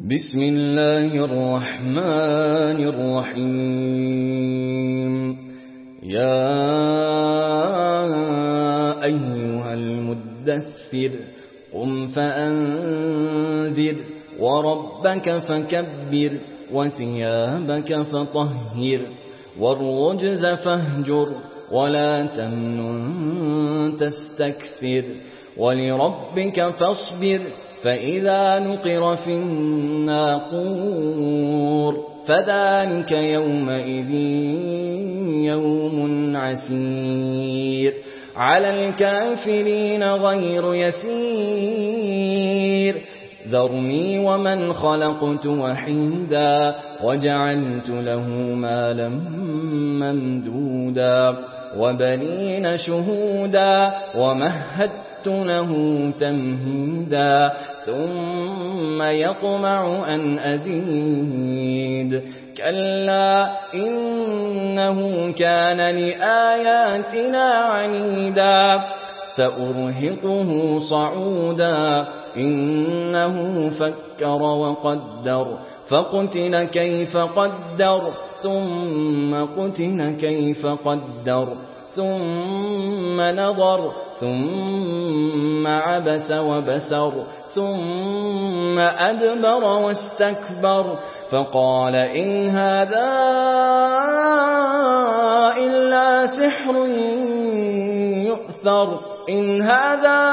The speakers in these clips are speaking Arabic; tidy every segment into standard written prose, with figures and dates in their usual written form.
بسم الله الرحمن الرحيم يا أيها المدثر قم فأنذر وربك فكبر وثيابك فطهر والرجز فاهجر ولا تمنن تستكثر ولربك فاصبر فإذا نقر في الناقور فذلك يومئذ يوم عسير على الكافرين غير يسير ذرني ومن خلقت وحيدا وجعلت له مالا ممدودا وبنين شهودا ومهدت له تمهيدا ثم يطمع أن أزيد كلا إنه كان لآياتنا عنيدا سأرهقه صعودا إنه فكر وقدر فقتل كيف قدر ثم قتل كيف قدر ثم نظر ثم عبس وبسر ثم أدبر واستكبر فقال إن هذا إلا سحر يؤثر إن هذا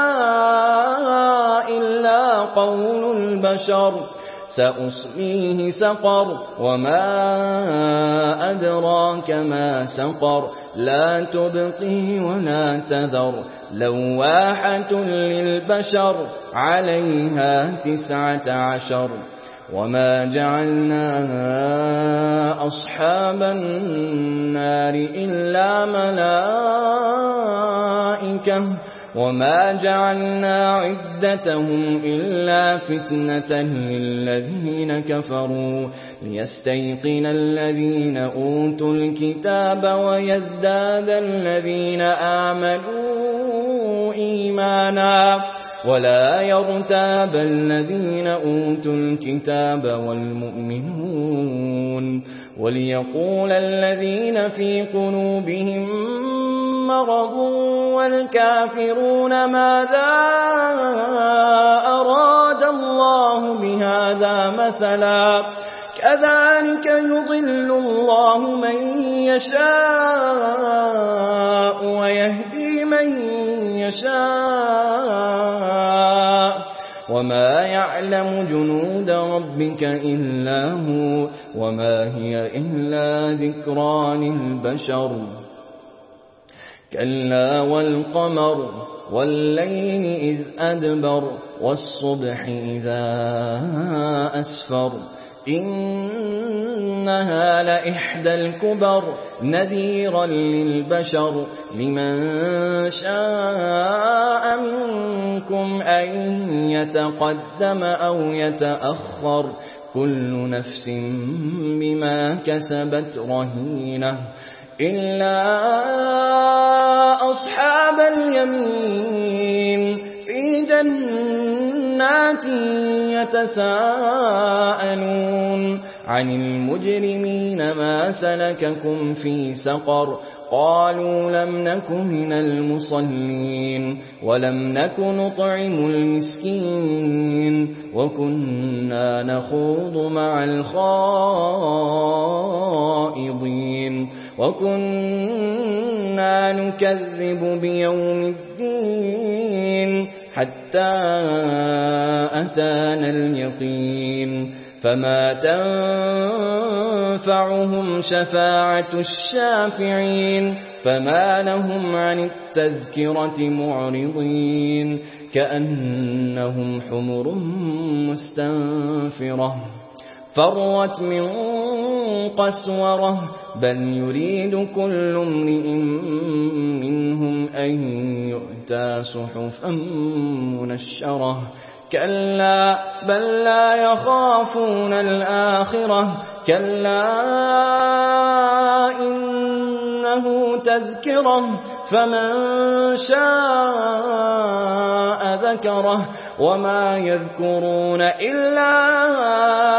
إلا قول البشر سأصليه سقر وما أدراك ما سقر لا تبقي ولا تذر لواحة للبشر عليها 19 وما جعلنا أصحاب النار إلا ملائكة وما جعلنا عدتهم إلا فتنة للذين كفروا ليستيقن الذين أوتوا الكتاب ويزداد الذين آمنوا إيمانا ولا يرتاب الذين أوتوا الكتاب والمؤمنون وليقول الذين في قلوبهم مرض والكافرون ماذا أراد الله بهذا مثلا كذلك يضل الله من يشاء ويهدي من يشاء وما يعلم جنود ربك إلا هو وما هي إلا ذكرى للبشر كلا والقمر والليل إذ أدبر والصبح إذا أسفر إنها لإحدى الكبر نذيرا للبشر لمن شاء منكم أن يتقدم أو يتأخر كل نفس بما كسبت رهينة إلا أصحاب اليمين في جنات يتساءلون عن المجرمين ما سلككم في سقر قالوا لم نك من المصلين ولم نك نطعم المسكين وكنا نخوض مع الخائضين وكنا نكذب بيوم الدين حتى أتانا اليقين فما تنفعهم شفاعة الشافعين فما لهم عن التذكرة معرضين كأنهم حمر مستنفرة فرت من قسورة بل يريد كل امرئ منهم أن يؤتى صحفا منشرة كلا بل لا يخافون الآخرة كلا إنه تذكرة فمن شاء ذكره وما يذكرون إلا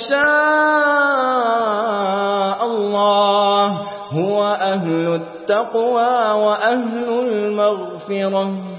شاء الله هو أهل التقوى وأهل المغفرة.